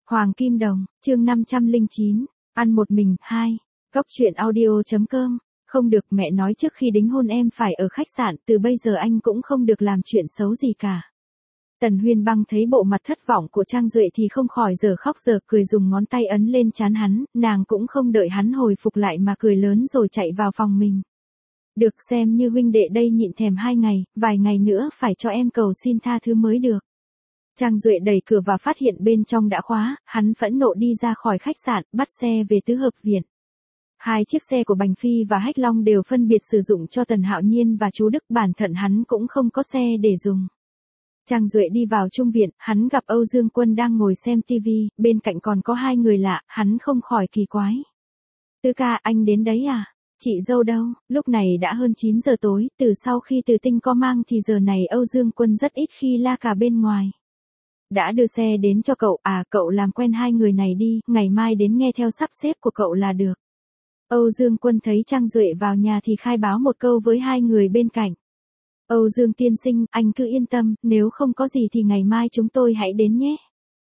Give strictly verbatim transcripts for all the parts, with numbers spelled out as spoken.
Hoàng Kim Đồng, chương năm trăm lẻ chín, ăn một mình, hai. Góc truyện audio chấm com. Không được, mẹ nói trước khi đính hôn em phải ở khách sạn, từ bây giờ anh cũng không được làm chuyện xấu gì cả. Tần Huyên Băng thấy bộ mặt thất vọng của Trang Duệ thì không khỏi giờ khóc giờ cười, dùng ngón tay ấn lên trán hắn, nàng cũng không đợi hắn hồi phục lại mà cười lớn rồi chạy vào phòng mình. Được, xem như huynh đệ đây nhịn thèm hai ngày, vài ngày nữa phải cho em cầu xin tha thứ mới được. Trang Duệ đẩy cửa và phát hiện bên trong đã khóa, hắn phẫn nộ đi ra khỏi khách sạn, bắt xe về tứ hợp viện. Hai chiếc xe của Bành Phi và Hách Long đều phân biệt sử dụng cho Tần Hạo Nhiên và chú Đức, bản thân hắn cũng không có xe để dùng. Trang Duệ đi vào trung viện, hắn gặp Âu Dương Quân đang ngồi xem tivi, bên cạnh còn có hai người lạ, hắn không khỏi kỳ quái. Tứ ca, anh đến đấy à? Chị dâu đâu? Lúc này đã hơn chín giờ tối, từ sau khi Từ Tinh có mang thì giờ này Âu Dương Quân rất ít khi la cả bên ngoài. Đã đưa xe đến cho cậu, à cậu làm quen hai người này đi, ngày mai đến nghe theo sắp xếp của cậu là được. Âu Dương Quân thấy Trang Duệ vào nhà thì khai báo một câu với hai người bên cạnh. Âu Dương tiên sinh, anh cứ yên tâm, nếu không có gì thì ngày mai chúng tôi hãy đến nhé.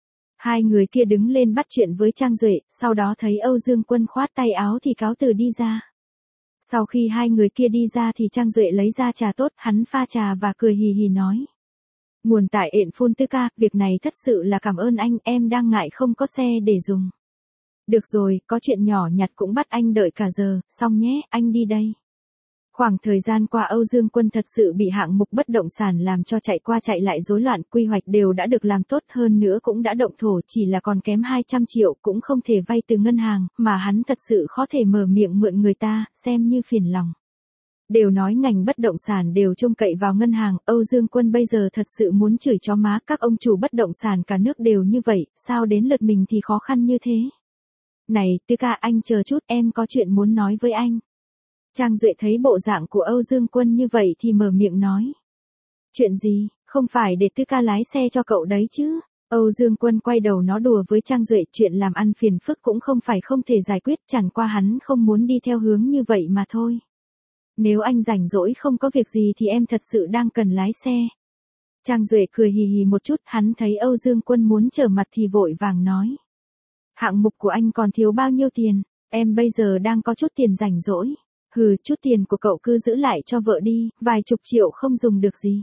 Hai người kia đứng lên bắt chuyện với Trang Duệ, sau đó thấy Âu Dương Quân khoát tay áo thì cáo từ đi ra. Sau khi hai người kia đi ra thì Trang Duệ lấy ra trà tốt, hắn pha trà và cười hì hì nói. Nguồn tại ện phun Tứ ca, việc này thật sự là cảm ơn anh, em đang ngại không có xe để dùng. Được rồi, có chuyện nhỏ nhặt cũng bắt anh đợi cả giờ, xong nhé, anh đi đây. Khoảng thời gian qua Âu Dương Quân thật sự bị hạng mục bất động sản làm cho chạy qua chạy lại rối loạn, quy hoạch đều đã được làm tốt, hơn nữa cũng đã động thổ, chỉ là còn kém hai trăm triệu, cũng không thể vay từ ngân hàng, mà hắn thật sự khó thể mở miệng mượn người ta, xem như phiền lòng. Đều nói ngành bất động sản đều trông cậy vào ngân hàng, Âu Dương Quân bây giờ thật sự muốn chửi chó má các ông chủ bất động sản cả nước đều như vậy, sao đến lượt mình thì khó khăn như thế. Này, Tứ ca, anh chờ chút, em có chuyện muốn nói với anh. Trang Duệ thấy bộ dạng của Âu Dương Quân như vậy thì mở miệng nói. Chuyện gì, không phải để Tứ ca lái xe cho cậu đấy chứ? Âu Dương Quân quay đầu nó đùa với Trang Duệ, chuyện làm ăn phiền phức cũng không phải không thể giải quyết, chẳng qua hắn không muốn đi theo hướng như vậy mà thôi. Nếu anh rảnh rỗi không có việc gì thì em thật sự đang cần lái xe. Trang Duệ cười hì hì một chút, hắn thấy Âu Dương Quân muốn trở mặt thì vội vàng nói. Hạng mục của anh còn thiếu bao nhiêu tiền, em bây giờ đang có chút tiền rảnh rỗi. Hừ, chút tiền của cậu cứ giữ lại cho vợ đi, vài chục triệu không dùng được gì.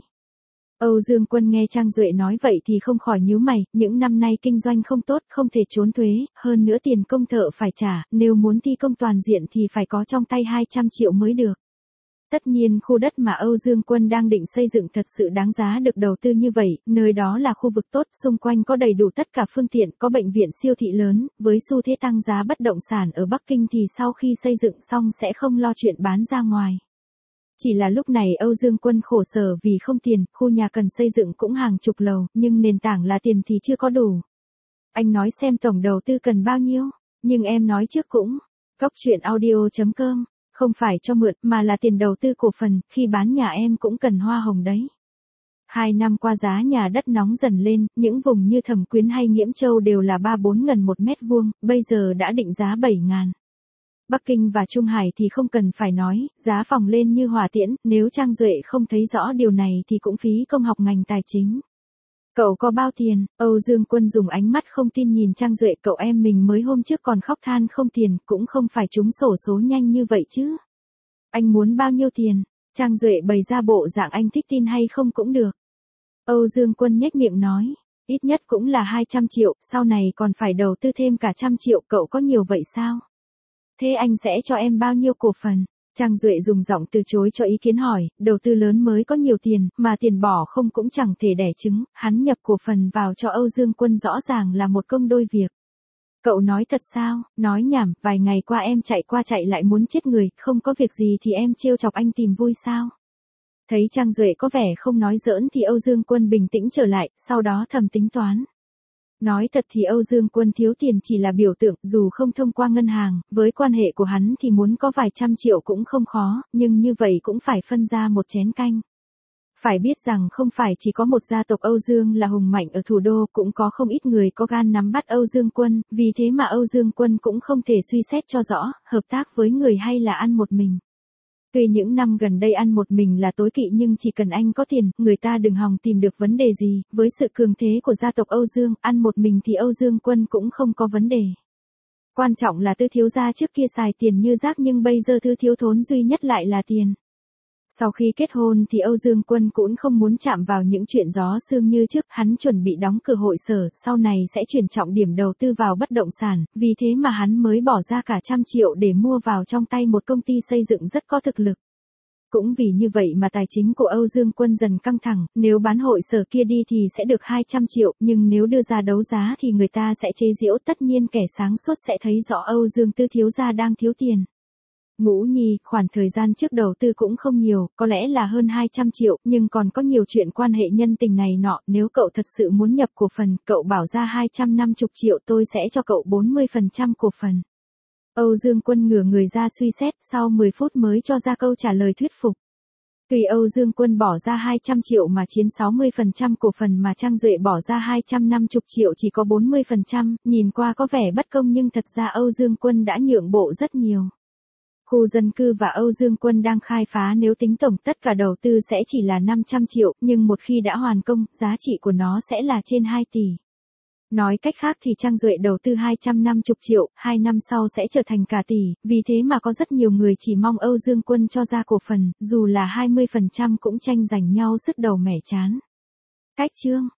Âu Dương Quân nghe Trang Duệ nói vậy thì không khỏi nhíu mày, những năm nay kinh doanh không tốt, không thể trốn thuế, hơn nữa tiền công thợ phải trả, nếu muốn thi công toàn diện thì phải có trong tay hai trăm triệu mới được. Tất nhiên khu đất mà Âu Dương Quân đang định xây dựng thật sự đáng giá được đầu tư như vậy, nơi đó là khu vực tốt, xung quanh có đầy đủ tất cả phương tiện, có bệnh viện siêu thị lớn, với xu thế tăng giá bất động sản ở Bắc Kinh thì sau khi xây dựng xong sẽ không lo chuyện bán ra ngoài. Chỉ là lúc này Âu Dương Quân khổ sở vì không tiền, khu nhà cần xây dựng cũng hàng chục lầu, nhưng nền tảng là tiền thì chưa có đủ. Anh nói xem tổng đầu tư cần bao nhiêu, nhưng em nói trước cũng. Góc truyện audio chấm com. Không phải cho mượn, mà là tiền đầu tư cổ phần, khi bán nhà em cũng cần hoa hồng đấy. Hai năm qua giá nhà đất nóng dần lên, những vùng như Thẩm Quyến hay Nghiễm Châu đều là ba bốn ngàn một mét vuông, bây giờ đã định giá bảy ngàn. Bắc Kinh và Trung Hải thì không cần phải nói, giá phòng lên như hỏa tiễn, nếu Trang Duệ không thấy rõ điều này thì cũng phí công học ngành tài chính. Cậu có bao tiền? Âu Dương Quân dùng ánh mắt không tin nhìn Trang Duệ, cậu em mình mới hôm trước còn khóc than không tiền, cũng không phải trúng xổ số nhanh như vậy chứ. Anh muốn bao nhiêu tiền? Trang Duệ bày ra bộ dạng anh thích tin hay không cũng được. Âu Dương Quân nhếch miệng nói, ít nhất cũng là hai trăm triệu, sau này còn phải đầu tư thêm cả trăm triệu, cậu có nhiều vậy sao? Thế anh sẽ cho em bao nhiêu cổ phần? Trang Duệ dùng giọng từ chối cho ý kiến hỏi, đầu tư lớn mới có nhiều tiền, mà tiền bỏ không cũng chẳng thể đẻ trứng, hắn nhập cổ phần vào cho Âu Dương Quân rõ ràng là một công đôi việc. Cậu nói thật sao? Nói nhảm, vài ngày qua em chạy qua chạy lại muốn chết người, không có việc gì thì em trêu chọc anh tìm vui sao? Thấy Trang Duệ có vẻ không nói giỡn thì Âu Dương Quân bình tĩnh trở lại, sau đó thầm tính toán. Nói thật thì Âu Dương Quân thiếu tiền chỉ là biểu tượng, dù không thông qua ngân hàng, với quan hệ của hắn thì muốn có vài trăm triệu cũng không khó, nhưng như vậy cũng phải phân ra một chén canh. Phải biết rằng không phải chỉ có một gia tộc Âu Dương là hùng mạnh ở thủ đô, cũng có không ít người có gan nắm bắt Âu Dương Quân, vì thế mà Âu Dương Quân cũng không thể suy xét cho rõ, hợp tác với người hay là ăn một mình. Tuy những năm gần đây ăn một mình là tối kỵ nhưng chỉ cần anh có tiền, người ta đừng hòng tìm được vấn đề gì, với sự cường thế của gia tộc Âu Dương, ăn một mình thì Âu Dương Quân cũng không có vấn đề. Quan trọng là Tư thiếu gia trước kia xài tiền như rác nhưng bây giờ thứ thiếu thốn duy nhất lại là tiền. Sau khi kết hôn thì Âu Dương Quân cũng không muốn chạm vào những chuyện gió sương như trước, hắn chuẩn bị đóng cửa hội sở, sau này sẽ chuyển trọng điểm đầu tư vào bất động sản, vì thế mà hắn mới bỏ ra cả trăm triệu để mua vào trong tay một công ty xây dựng rất có thực lực. Cũng vì như vậy mà tài chính của Âu Dương Quân dần căng thẳng, nếu bán hội sở kia đi thì sẽ được hai trăm triệu, nhưng nếu đưa ra đấu giá thì người ta sẽ chế giễu, tất nhiên kẻ sáng suốt sẽ thấy rõ Âu Dương Tư thiếu gia đang thiếu tiền. Ngũ Nhi, khoản thời gian trước đầu tư cũng không nhiều, có lẽ là hơn hai trăm triệu, nhưng còn có nhiều chuyện quan hệ nhân tình này nọ, nếu cậu thật sự muốn nhập cổ phần, cậu bảo ra hai trăm năm mươi triệu tôi sẽ cho cậu bốn mươi phần trăm cổ phần. Âu Dương Quân ngửa người ra suy xét, sau mười phút mới cho ra câu trả lời thuyết phục. Tùy Âu Dương Quân bỏ ra hai trăm triệu mà chiếm sáu mươi phần trăm cổ phần mà Trang Duệ bỏ ra hai trăm năm mươi triệu chỉ có bốn mươi phần trăm, nhìn qua có vẻ bất công nhưng thật ra Âu Dương Quân đã nhượng bộ rất nhiều. Khu dân cư và Âu Dương Quân đang khai phá, nếu tính tổng tất cả đầu tư sẽ chỉ là năm trăm triệu, nhưng một khi đã hoàn công, giá trị của nó sẽ là trên hai tỷ. Nói cách khác thì Trang Duệ đầu tư hai trăm năm mươi triệu, hai năm sau sẽ trở thành cả tỷ, vì thế mà có rất nhiều người chỉ mong Âu Dương Quân cho ra cổ phần, dù là hai mươi phần trăm cũng tranh giành nhau sứt đầu mẻ trán. Cách chương